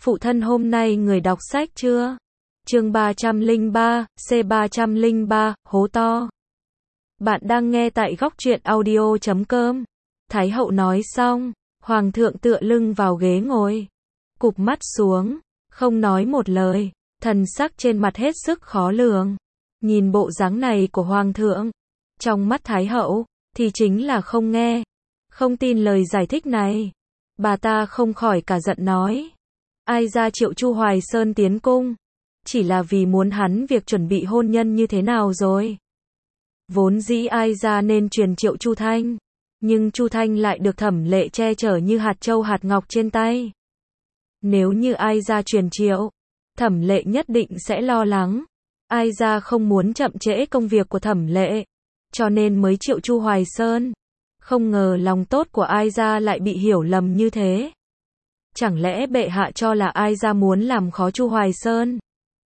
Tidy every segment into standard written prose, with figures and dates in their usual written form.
Phụ thân hôm nay người đọc sách chưa? Chương 303, C303, hố to. Bạn đang nghe tại góc truyện audio.com. Thái hậu nói xong, hoàng thượng tựa lưng vào ghế ngồi, cụp mắt xuống, không nói một lời, thần sắc trên mặt hết sức khó lường. Nhìn bộ dáng này của hoàng thượng, trong mắt thái hậu, thì chính là không nghe, không tin lời giải thích này. Bà ta không khỏi cả giận nói, ai ra triệu Chu Hoài Sơn tiến cung, chỉ là vì muốn hắn việc chuẩn bị hôn nhân như thế nào rồi. Vốn dĩ ai ra nên truyền triệu Chu Thanh, nhưng Chu Thanh lại được Thẩm Lệ che chở như hạt châu hạt ngọc trên tay. Nếu như ai ra truyền triệu, Thẩm Lệ nhất định sẽ lo lắng. Ai ra không muốn chậm trễ công việc của Thẩm Lệ, cho nên mới triệu Chu Hoài Sơn. Không ngờ lòng tốt của ai ra lại bị hiểu lầm như thế. Chẳng lẽ bệ hạ cho là ai ra muốn làm khó Chu Hoài Sơn?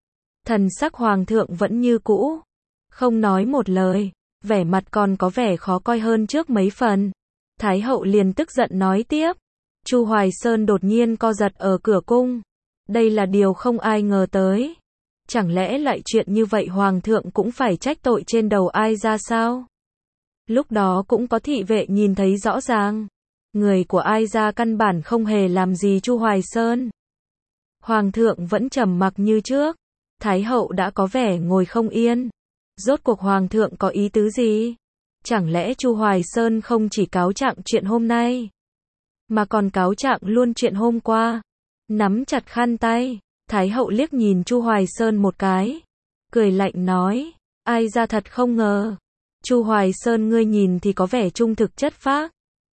Thần sắc hoàng thượng vẫn như cũ, không nói một lời, vẻ mặt còn có vẻ khó coi hơn trước mấy phần. Thái hậu liền tức giận nói tiếp, Chu Hoài Sơn đột nhiên co giật ở cửa cung. Đây là điều không ai ngờ tới. Chẳng lẽ lại chuyện như vậy hoàng thượng cũng phải trách tội trên đầu ai ra sao? Lúc đó cũng có thị vệ nhìn thấy rõ ràng, người của ai ra căn bản không hề làm gì Chu Hoài Sơn. Hoàng thượng vẫn trầm mặc như trước, Thái hậu đã có vẻ ngồi không yên. Rốt cuộc hoàng thượng có ý tứ gì? Chẳng lẽ Chu Hoài Sơn không chỉ cáo trạng chuyện hôm nay, mà còn cáo trạng luôn chuyện hôm qua? Nắm chặt khăn tay, Thái hậu liếc nhìn Chu Hoài Sơn một cái, cười lạnh nói, ai ra thật không ngờ. Chu Hoài Sơn ngươi nhìn thì có vẻ trung thực chất phác,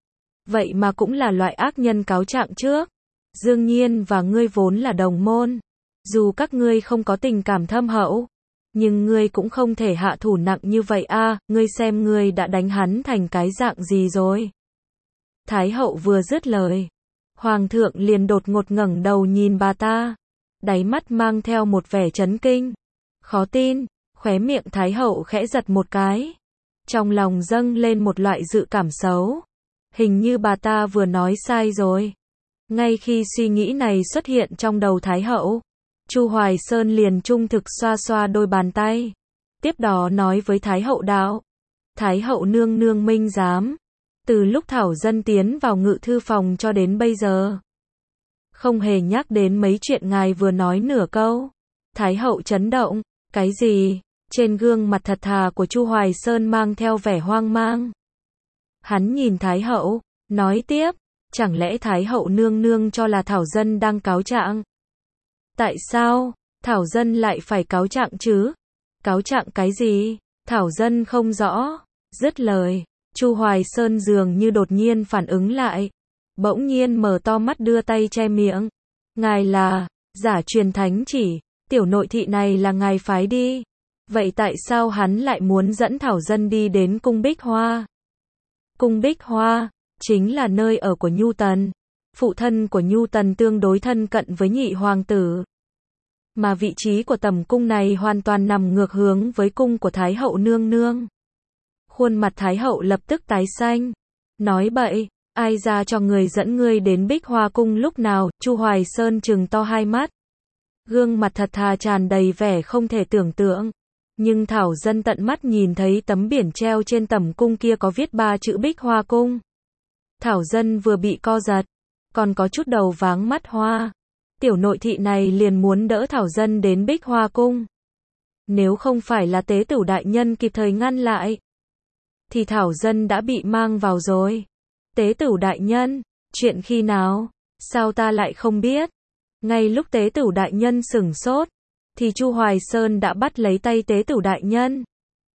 vậy mà cũng là loại ác nhân cáo trạng trước. Dương Nhiên và ngươi vốn là đồng môn, dù các ngươi không có tình cảm thâm hậu, nhưng ngươi cũng không thể hạ thủ nặng như vậy a. Ngươi xem ngươi đã đánh hắn thành cái dạng gì rồi. Thái hậu vừa dứt lời, hoàng thượng liền đột ngột ngẩng đầu nhìn bà ta, đáy mắt mang theo một vẻ chấn kinh, khó tin. Khóe miệng thái hậu khẽ giật một cái, trong lòng dâng lên một loại dự cảm xấu. Hình như bà ta vừa nói sai rồi. Ngay khi suy nghĩ này xuất hiện trong đầu thái hậu, Chu Hoài Sơn liền trung thực xoa xoa đôi bàn tay, tiếp đó nói với thái hậu đạo, thái hậu nương nương minh giám, từ lúc Thảo Dân tiến vào ngự thư phòng cho đến bây giờ, không hề nhắc đến mấy chuyện ngài vừa nói nửa câu. Thái hậu chấn động, cái gì? Trên gương mặt thật thà của Chu Hoài Sơn mang theo vẻ hoang mang. Hắn nhìn thái hậu, nói tiếp, chẳng lẽ thái hậu nương nương cho là Thảo Dân đang cáo trạng? Tại sao Thảo Dân lại phải cáo trạng chứ? Cáo trạng cái gì? Thảo Dân không rõ. Dứt lời, Chu Hoài Sơn dường như đột nhiên phản ứng lại, bỗng nhiên mở to mắt đưa tay che miệng. Ngài là giả truyền thánh chỉ, tiểu nội thị này là ngài phái đi. Vậy tại sao hắn lại muốn dẫn Thảo Dân đi đến cung Bích Hoa? Cung Bích Hoa chính là nơi ở của Nhu Tần. Phụ thân của Nhu Tần tương đối thân cận với nhị hoàng tử, mà vị trí của tầm cung này hoàn toàn nằm ngược hướng với cung của Thái hậu nương nương. Khuôn mặt Thái hậu lập tức tái xanh, nói bậy, ai ra cho người dẫn ngươi đến Bích Hoa cung lúc nào? Chu Hoài Sơn trừng to hai mắt, gương mặt thật thà tràn đầy vẻ không thể tưởng tượng. Nhưng Thảo Dân tận mắt nhìn thấy tấm biển treo trên tầm cung kia có viết 3 chữ Bích Hoa cung. Thảo Dân vừa bị co giật, còn có chút đầu váng mắt hoa. Tiểu nội thị này liền muốn đỡ Thảo Dân đến Bích Hoa cung. Nếu không phải là tế tửu đại nhân kịp thời ngăn lại, thì Thảo Dân đã bị mang vào rồi. Tế tửu đại nhân, chuyện khi nào? Sao ta lại không biết? Ngay lúc tế tửu đại nhân sửng sốt, thì Chu Hoài Sơn đã bắt lấy tay tế tửu đại nhân.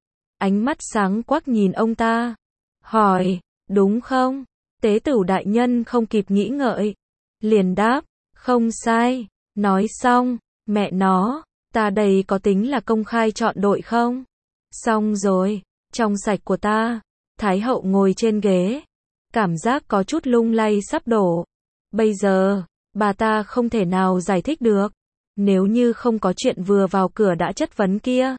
Ánh mắt sáng quắc nhìn ông ta, hỏi, đúng không? Tế tửu đại nhân không kịp nghĩ ngợi, liền đáp, không sai. Nói xong, mẹ nó, ta đây có tính là công khai chọn đội không? Xong rồi, trong sạch của ta. Thái hậu ngồi trên ghế, cảm giác có chút lung lay sắp đổ. Bây giờ, bà ta không thể nào giải thích được. Nếu như không có chuyện vừa vào cửa đã chất vấn kia,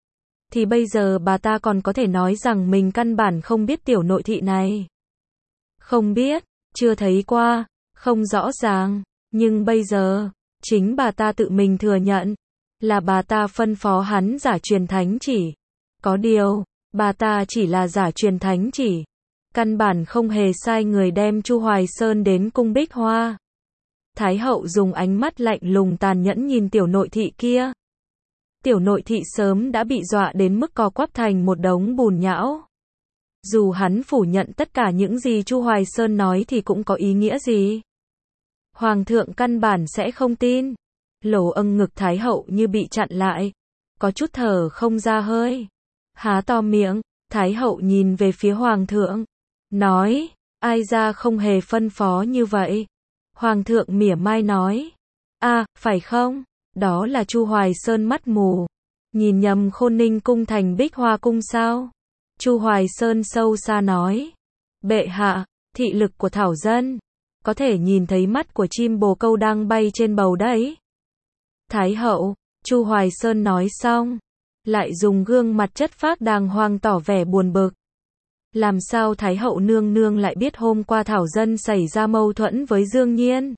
thì bây giờ bà ta còn có thể nói rằng mình căn bản không biết tiểu nội thị này. Không biết, chưa thấy qua, không rõ ràng, nhưng bây giờ, Chính bà ta tự mình thừa nhận, là bà ta phân phó hắn giả truyền thánh chỉ. Có điều, bà ta chỉ là giả truyền thánh chỉ, căn bản không hề sai người đem Chu Hoài Sơn đến cung Bích Hoa. Thái hậu dùng ánh mắt lạnh lùng tàn nhẫn nhìn tiểu nội thị kia. Tiểu nội thị sớm đã bị dọa đến mức co quắp thành một đống bùn nhão. Dù hắn phủ nhận tất cả những gì Chu Hoài Sơn nói thì cũng có ý nghĩa gì. Hoàng thượng căn bản sẽ không tin. Lỗ âng ngực Thái hậu như bị chặn lại, có chút thở không ra hơi. Há to miệng, Thái hậu nhìn về phía Hoàng thượng, nói, ai ra không hề phân phó như vậy. Hoàng thượng mỉa mai nói, phải không? Đó là Chu Hoài Sơn mắt mù, nhìn nhầm Khôn Ninh cung thành Bích Hoa cung sao? Chu Hoài Sơn sâu xa nói, bệ hạ, thị lực của thảo dân, có thể nhìn thấy mắt của chim bồ câu đang bay trên bầu đấy. Thái hậu, Chu Hoài Sơn nói xong, lại dùng gương mặt chất phác đàng hoàng tỏ vẻ buồn bực. Làm sao Thái hậu nương nương lại biết hôm qua thảo dân xảy ra mâu thuẫn với Dương Nhiên?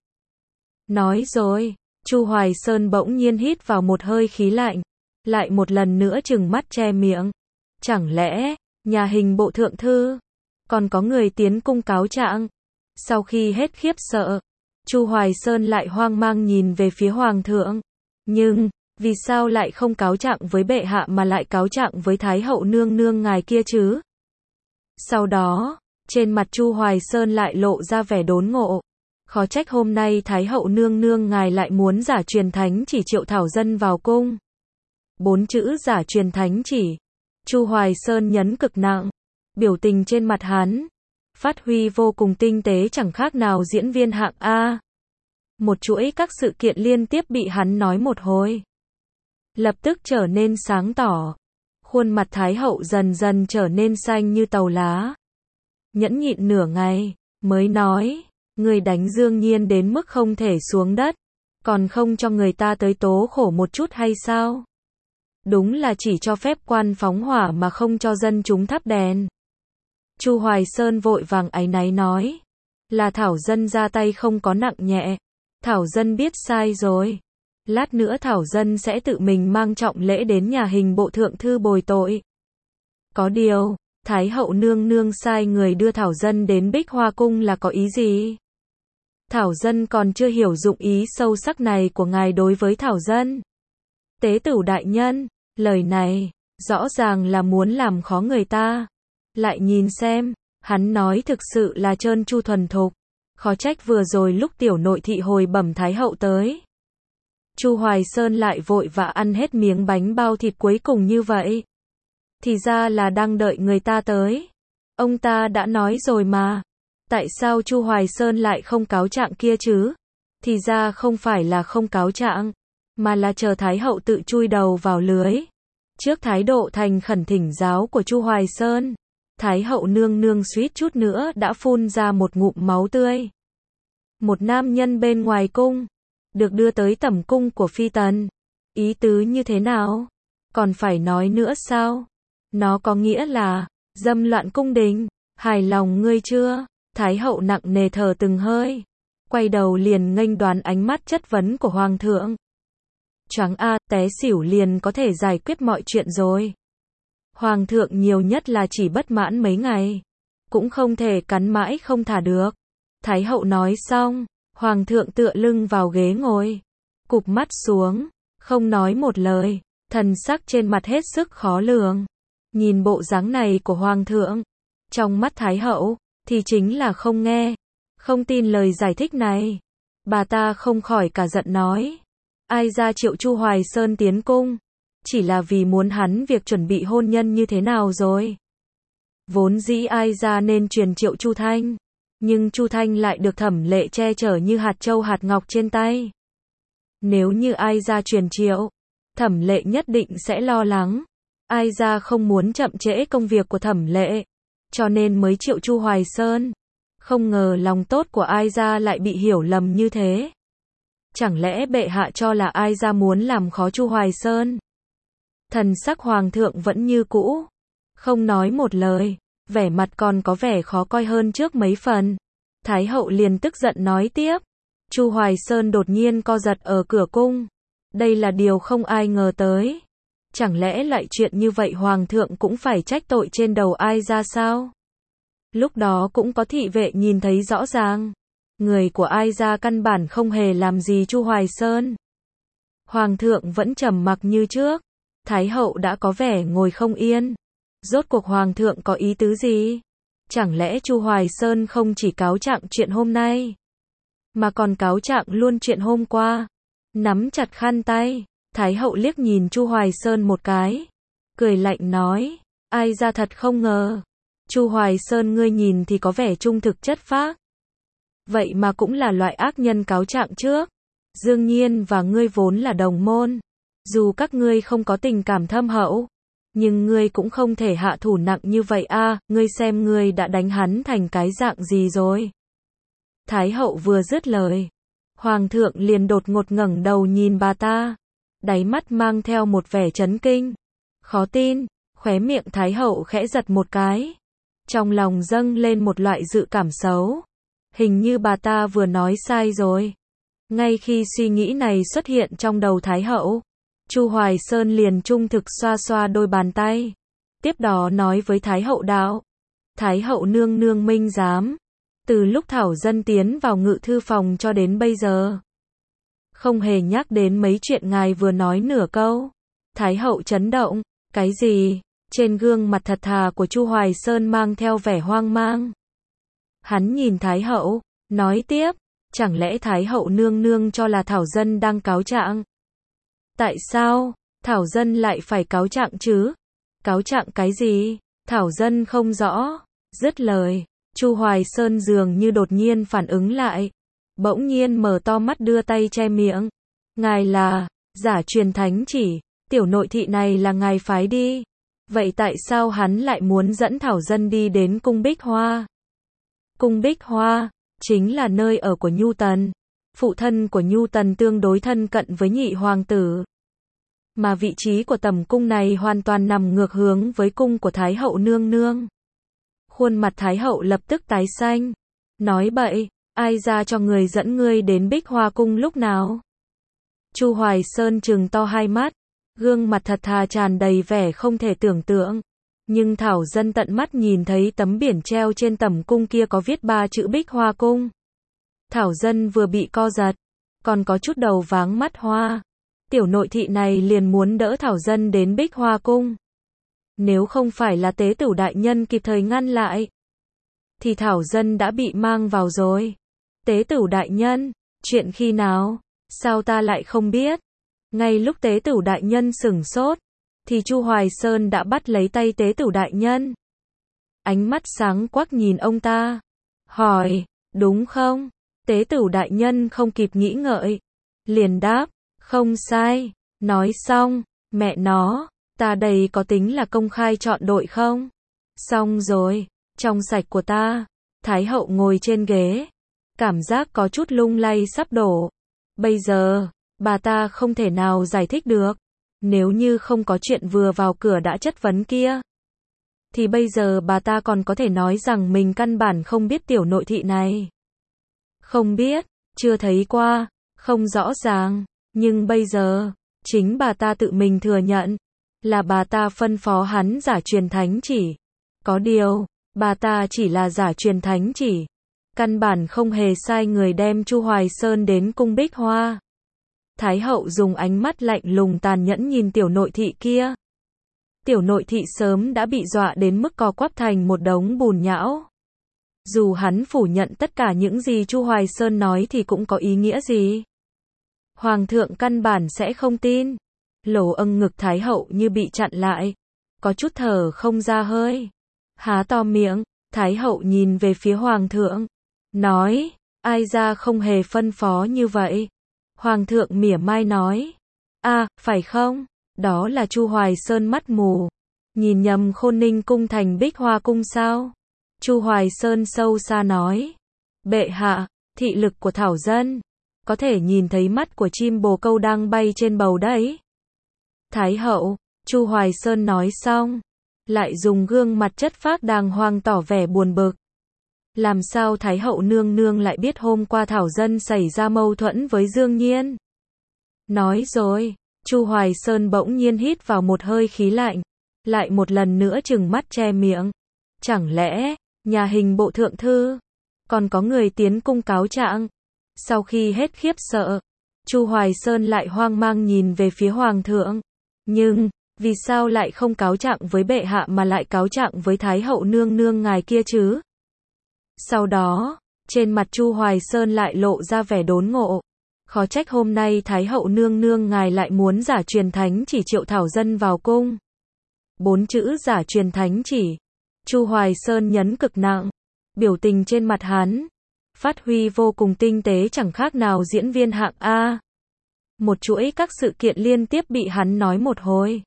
Nói rồi, Chu Hoài Sơn bỗng nhiên hít vào một hơi khí lạnh, lại một lần nữa trừng mắt che miệng. Chẳng lẽ, nhà hình bộ thượng thư, còn có người tiến cung cáo trạng? Sau khi hết khiếp sợ, Chu Hoài Sơn lại hoang mang nhìn về phía Hoàng thượng. Nhưng, vì sao lại không cáo trạng với bệ hạ mà lại cáo trạng với Thái hậu nương nương ngài kia chứ? Sau đó, trên mặt Chu Hoài Sơn lại lộ ra vẻ đốn ngộ. Khó trách hôm nay Thái hậu nương nương ngài lại muốn giả truyền thánh chỉ triệu thảo dân vào cung. 4 chữ giả truyền thánh chỉ. Chu Hoài Sơn nhấn cực nặng. Biểu tình trên mặt hắn phát huy vô cùng tinh tế, chẳng khác nào diễn viên hạng A. Một chuỗi các sự kiện liên tiếp bị hắn nói một hồi, lập tức trở nên sáng tỏ. Khuôn mặt Thái hậu dần dần trở nên xanh như tàu lá. Nhẫn nhịn nửa ngày, mới nói, người đánh Dương Nhiên đến mức không thể xuống đất, còn không cho người ta tới tố khổ một chút hay sao? Đúng là chỉ cho phép quan phóng hỏa mà không cho dân chúng thắp đèn. Chu Hoài Sơn vội vàng áy náy nói, là thảo dân ra tay không có nặng nhẹ, thảo dân biết sai rồi. Lát nữa thảo dân sẽ tự mình mang trọng lễ đến nhà hình bộ thượng thư bồi tội. Có điều, Thái hậu nương nương sai người đưa thảo dân đến Bích Hoa cung là có ý gì? Thảo dân còn chưa hiểu dụng ý sâu sắc này của ngài đối với thảo dân. Tế tửu đại nhân, lời này, rõ ràng là muốn làm khó người ta. Lại nhìn xem, hắn nói thực sự là trơn tru thuần thục. Khó trách vừa rồi lúc tiểu nội thị hồi bẩm Thái hậu tới, Chu Hoài Sơn lại vội vã ăn hết miếng bánh bao thịt cuối cùng như vậy. Thì ra là đang đợi người ta tới. Ông ta đã nói rồi mà. Tại sao Chu Hoài Sơn lại không cáo trạng kia chứ? Thì ra không phải là không cáo trạng, mà là chờ Thái hậu tự chui đầu vào lưới. Trước thái độ thành khẩn thỉnh giáo của Chu Hoài Sơn, Thái hậu nương nương suýt chút nữa đã phun ra một ngụm máu tươi. Một nam nhân bên ngoài cung, được đưa tới tẩm cung của phi tần. Ý tứ như thế nào? Còn phải nói nữa sao? Nó có nghĩa là, dâm loạn cung đình. Hài lòng ngươi chưa? Thái hậu nặng nề thở từng hơi, quay đầu liền nghênh đoán ánh mắt chất vấn của Hoàng thượng. Choáng té xỉu liền có thể giải quyết mọi chuyện rồi. Hoàng thượng nhiều nhất là chỉ bất mãn mấy ngày, cũng không thể cắn mãi không thả được. Thái hậu nói xong, Hoàng thượng tựa lưng vào ghế ngồi, cụp mắt xuống, không nói một lời, thần sắc trên mặt hết sức khó lường. Nhìn bộ dáng này của Hoàng thượng, trong mắt Thái hậu, thì chính là không nghe, không tin lời giải thích này. Bà ta không khỏi cả giận nói, ai ra triệu Chu Hoài Sơn tiến cung, chỉ là vì muốn hắn việc chuẩn bị hôn nhân như thế nào rồi. Vốn dĩ ai ra nên truyền triệu Chu Thanh, nhưng Chu Thanh lại được Thẩm Lệ che chở như hạt châu hạt ngọc trên tay. Nếu như ai ra truyền triệu, Thẩm Lệ nhất định sẽ lo lắng. Ai ra không muốn chậm trễ công việc của Thẩm Lệ, cho nên mới triệu Chu Hoài Sơn. Không ngờ lòng tốt của ai ra lại bị hiểu lầm như thế. Chẳng lẽ bệ hạ cho là ai ra muốn làm khó Chu Hoài Sơn? Thần sắc Hoàng thượng vẫn như cũ, không nói một lời, vẻ mặt còn có vẻ khó coi hơn trước mấy phần. Thái hậu liền tức giận nói tiếp, Chu Hoài Sơn đột nhiên co giật ở cửa cung. Đây là điều không ai ngờ tới. Chẳng lẽ lại chuyện như vậy hoàng thượng cũng phải trách tội trên đầu ai ra sao? Lúc đó cũng có thị vệ nhìn thấy rõ ràng. Người của ai ra căn bản không hề làm gì Chu Hoài Sơn. Hoàng thượng vẫn trầm mặc như trước. Thái hậu đã có vẻ ngồi không yên. Rốt cuộc hoàng thượng có ý tứ gì? Chẳng lẽ Chu Hoài Sơn không chỉ cáo trạng chuyện hôm nay, mà còn cáo trạng luôn chuyện hôm qua? Nắm chặt khăn tay, Thái hậu liếc nhìn Chu Hoài Sơn một cái, cười lạnh nói, ai ra thật không ngờ. Chu Hoài Sơn ngươi nhìn thì có vẻ trung thực chất phác. Vậy mà cũng là loại ác nhân cáo trạng trước. Dương Nhiên và ngươi vốn là đồng môn. Dù các ngươi không có tình cảm thâm hậu, nhưng ngươi cũng không thể hạ thủ nặng như vậy a, ngươi xem ngươi đã đánh hắn thành cái dạng gì rồi. Thái hậu vừa dứt lời, hoàng thượng liền đột ngột ngẩng đầu nhìn bà ta, đáy mắt mang theo một vẻ chấn kinh, khó tin, khóe miệng Thái hậu khẽ giật một cái. Trong lòng dâng lên một loại dự cảm xấu. Hình như bà ta vừa nói sai rồi. Ngay khi suy nghĩ này xuất hiện trong đầu Thái hậu, Chu Hoài Sơn liền trung thực xoa xoa đôi bàn tay. Tiếp đó nói với Thái hậu đạo. Thái hậu nương nương minh giám. Từ lúc Thảo Dân tiến vào ngự thư phòng cho đến bây giờ, không hề nhắc đến mấy chuyện ngài vừa nói nửa câu. Thái hậu chấn động. Cái gì? Trên gương mặt thật thà của Chu Hoài Sơn mang theo vẻ hoang mang. Hắn nhìn Thái hậu, nói tiếp. Chẳng lẽ Thái hậu nương nương cho là Thảo Dân đang cáo trạng? Tại sao Thảo Dân lại phải cáo trạng chứ? Cáo trạng cái gì? Thảo Dân không rõ. Dứt lời, Chu Hoài Sơn dường như đột nhiên phản ứng lại. Bỗng nhiên mở to mắt đưa tay che miệng. Ngài là giả truyền thánh chỉ, tiểu nội thị này là ngài phái đi. Vậy tại sao hắn lại muốn dẫn Thảo Dân đi đến cung Bích Hoa? Cung Bích Hoa chính là nơi ở của Nhu Tần. Phụ thân của Nhu Tần tương đối thân cận với nhị hoàng tử. Mà vị trí của tầm cung này hoàn toàn nằm ngược hướng với cung của Thái hậu nương nương. Khuôn mặt Thái hậu lập tức tái xanh. Nói bậy, ai ra cho người dẫn ngươi đến Bích Hoa cung lúc nào? Chu Hoài Sơn trừng to hai mắt, gương mặt thật thà tràn đầy vẻ không thể tưởng tượng. Nhưng Thảo Dân tận mắt nhìn thấy tấm biển treo trên tầm cung kia có viết 3 chữ Bích Hoa cung. Thảo Dân vừa bị co giật, còn có chút đầu váng mắt hoa. Tiểu nội thị này liền muốn đỡ Thảo Dân đến Bích Hoa cung. Nếu không phải là tế tửu đại nhân kịp thời ngăn lại, thì Thảo Dân đã bị mang vào rồi. Tế tửu đại nhân, chuyện khi nào? Sao ta lại không biết? Ngay lúc tế tửu đại nhân sửng sốt, thì Chu Hoài Sơn đã bắt lấy tay tế tửu đại nhân. Ánh mắt sáng quắc nhìn ông ta. Hỏi, đúng không? Tế tửu đại nhân không kịp nghĩ ngợi, liền đáp, không sai. Nói xong, mẹ nó, ta đây có tính là công khai chọn đội không? Xong rồi, trong sạch của ta. Thái hậu ngồi trên ghế, cảm giác có chút lung lay sắp đổ. Bây giờ, bà ta không thể nào giải thích được. Nếu như không có chuyện vừa vào cửa đã chất vấn kia, thì bây giờ bà ta còn có thể nói rằng mình căn bản không biết tiểu nội thị này. Không biết, chưa thấy qua, không rõ ràng. Nhưng bây giờ, chính bà ta tự mình thừa nhận, là bà ta phân phó hắn giả truyền thánh chỉ. Có điều, bà ta chỉ là giả truyền thánh chỉ. Căn bản không hề sai người đem Chu Hoài Sơn đến cung Bích Hoa. Thái hậu dùng ánh mắt lạnh lùng tàn nhẫn nhìn tiểu nội thị kia. Tiểu nội thị sớm đã bị dọa đến mức co quắp thành một đống bùn nhão. Dù hắn phủ nhận tất cả những gì Chu Hoài Sơn nói thì cũng có ý nghĩa gì? Hoàng thượng căn bản sẽ không tin. Lỗ âng ngực Thái hậu như bị chặn lại, có chút thở không ra hơi. Há to miệng, Thái hậu nhìn về phía Hoàng thượng, nói, ai ra không hề phân phó như vậy. Hoàng thượng mỉa mai nói, phải không? Đó là Chu Hoài Sơn mắt mù, nhìn nhầm Khôn Ninh cung thành Bích Hoa cung sao? Chu Hoài Sơn sâu xa nói, bệ hạ, thị lực của Thảo Dân có thể nhìn thấy mắt của chim bồ câu đang bay trên bầu đấy. Thái hậu, Chu Hoài Sơn nói xong, lại dùng gương mặt chất phác đàng hoàng tỏ vẻ buồn bực. Làm sao Thái hậu nương nương lại biết hôm qua Thảo Dân xảy ra mâu thuẫn với Dương Nhiên? Nói rồi, Chu Hoài Sơn bỗng nhiên hít vào một hơi khí lạnh, lại một lần nữa trừng mắt che miệng. Chẳng lẽ, nhà hình bộ thượng thư, còn có người tiến cung cáo trạng? Sau khi hết khiếp sợ, Chu Hoài Sơn lại hoang mang nhìn về phía Hoàng thượng. Nhưng, vì sao lại không cáo trạng với bệ hạ mà lại cáo trạng với Thái hậu nương nương ngài kia chứ? Sau đó, trên mặt Chu Hoài Sơn lại lộ ra vẻ đốn ngộ. Khó trách hôm nay Thái hậu nương nương ngài lại muốn giả truyền thánh chỉ triệu Thảo Dân vào cung. 4 chữ giả truyền thánh chỉ. Chu Hoài Sơn nhấn cực nặng. Biểu tình trên mặt hắn phát huy vô cùng tinh tế, chẳng khác nào diễn viên hạng A. Một chuỗi các sự kiện liên tiếp bị hắn nói một hồi,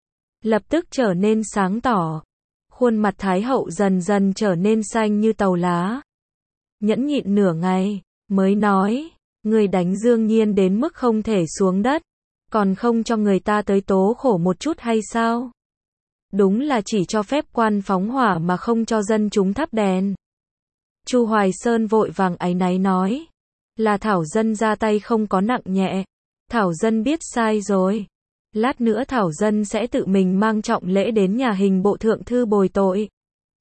lập tức trở nên sáng tỏ. Khuôn mặt Thái hậu dần dần trở nên xanh như tàu lá. Nhẫn nhịn nửa ngày, mới nói, người đánh Dương Nhiên đến mức không thể xuống đất, còn không cho người ta tới tố khổ một chút hay sao? Đúng là chỉ cho phép quan phóng hỏa mà không cho dân chúng thắp đèn. Chu Hoài Sơn vội vàng áy náy nói, là Thảo Dân ra tay không có nặng nhẹ. Thảo Dân biết sai rồi. Lát nữa Thảo Dân sẽ tự mình mang trọng lễ đến nhà hình bộ thượng thư bồi tội.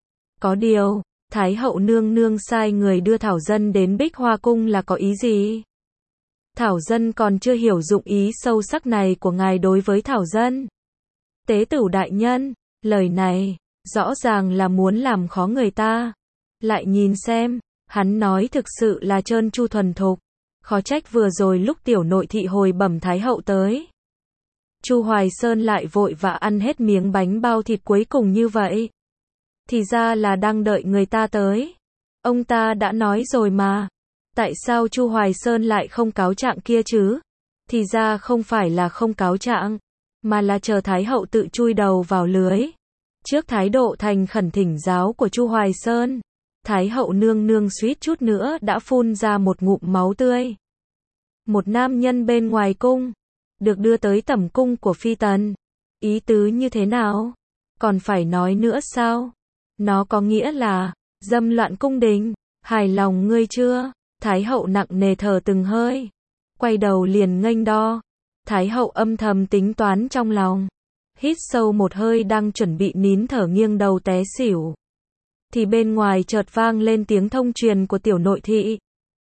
Có điều, Thái hậu nương nương sai người đưa Thảo Dân đến Bích Hoa Cung là có ý gì? Thảo Dân còn chưa hiểu dụng ý sâu sắc này của ngài đối với Thảo Dân. Tế tửu đại nhân, lời này, rõ ràng là muốn làm khó người ta. Lại nhìn xem, hắn nói thực sự là trơn tru thuần thục. Khó trách vừa rồi lúc tiểu nội thị hồi bẩm Thái hậu tới, Chu Hoài Sơn lại vội vã ăn hết miếng bánh bao thịt cuối cùng như vậy. Thì ra là đang đợi người ta tới. Ông ta đã nói rồi mà. Tại sao Chu Hoài Sơn lại không cáo trạng kia chứ? Thì ra không phải là không cáo trạng, mà là chờ Thái hậu tự chui đầu vào lưới. Trước thái độ thành khẩn thỉnh giáo của Chu Hoài Sơn, Thái hậu nương nương suýt chút nữa đã phun ra một ngụm máu tươi. Một nam nhân bên ngoài cung, được đưa tới tẩm cung của phi tần. Ý tứ như thế nào? Còn phải nói nữa sao? Nó có nghĩa là dâm loạn cung đình. Hài lòng ngươi chưa? Thái hậu nặng nề thở từng hơi, quay đầu liền nghênh đo. Thái hậu âm thầm tính toán trong lòng, hít sâu một hơi đang chuẩn bị nín thở nghiêng đầu té xỉu, thì bên ngoài chợt vang lên tiếng thông truyền của tiểu nội thị.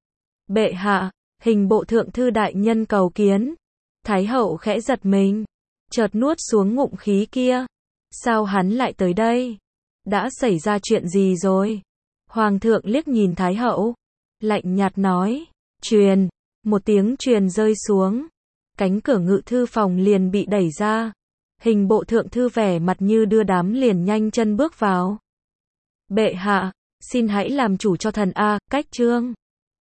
Bệ hạ, hình bộ thượng thư đại nhân cầu kiến. Thái hậu khẽ giật mình, chợt nuốt xuống ngụm khí kia. Sao hắn lại tới đây? Đã xảy ra chuyện gì rồi? Hoàng thượng liếc nhìn Thái hậu, lạnh nhạt nói, truyền. Một tiếng truyền rơi xuống, cánh cửa ngự thư phòng liền bị đẩy ra. Hình bộ thượng thư vẻ mặt như đưa đám liền nhanh chân bước vào. Bệ hạ, xin hãy làm chủ cho thần A, cách chương.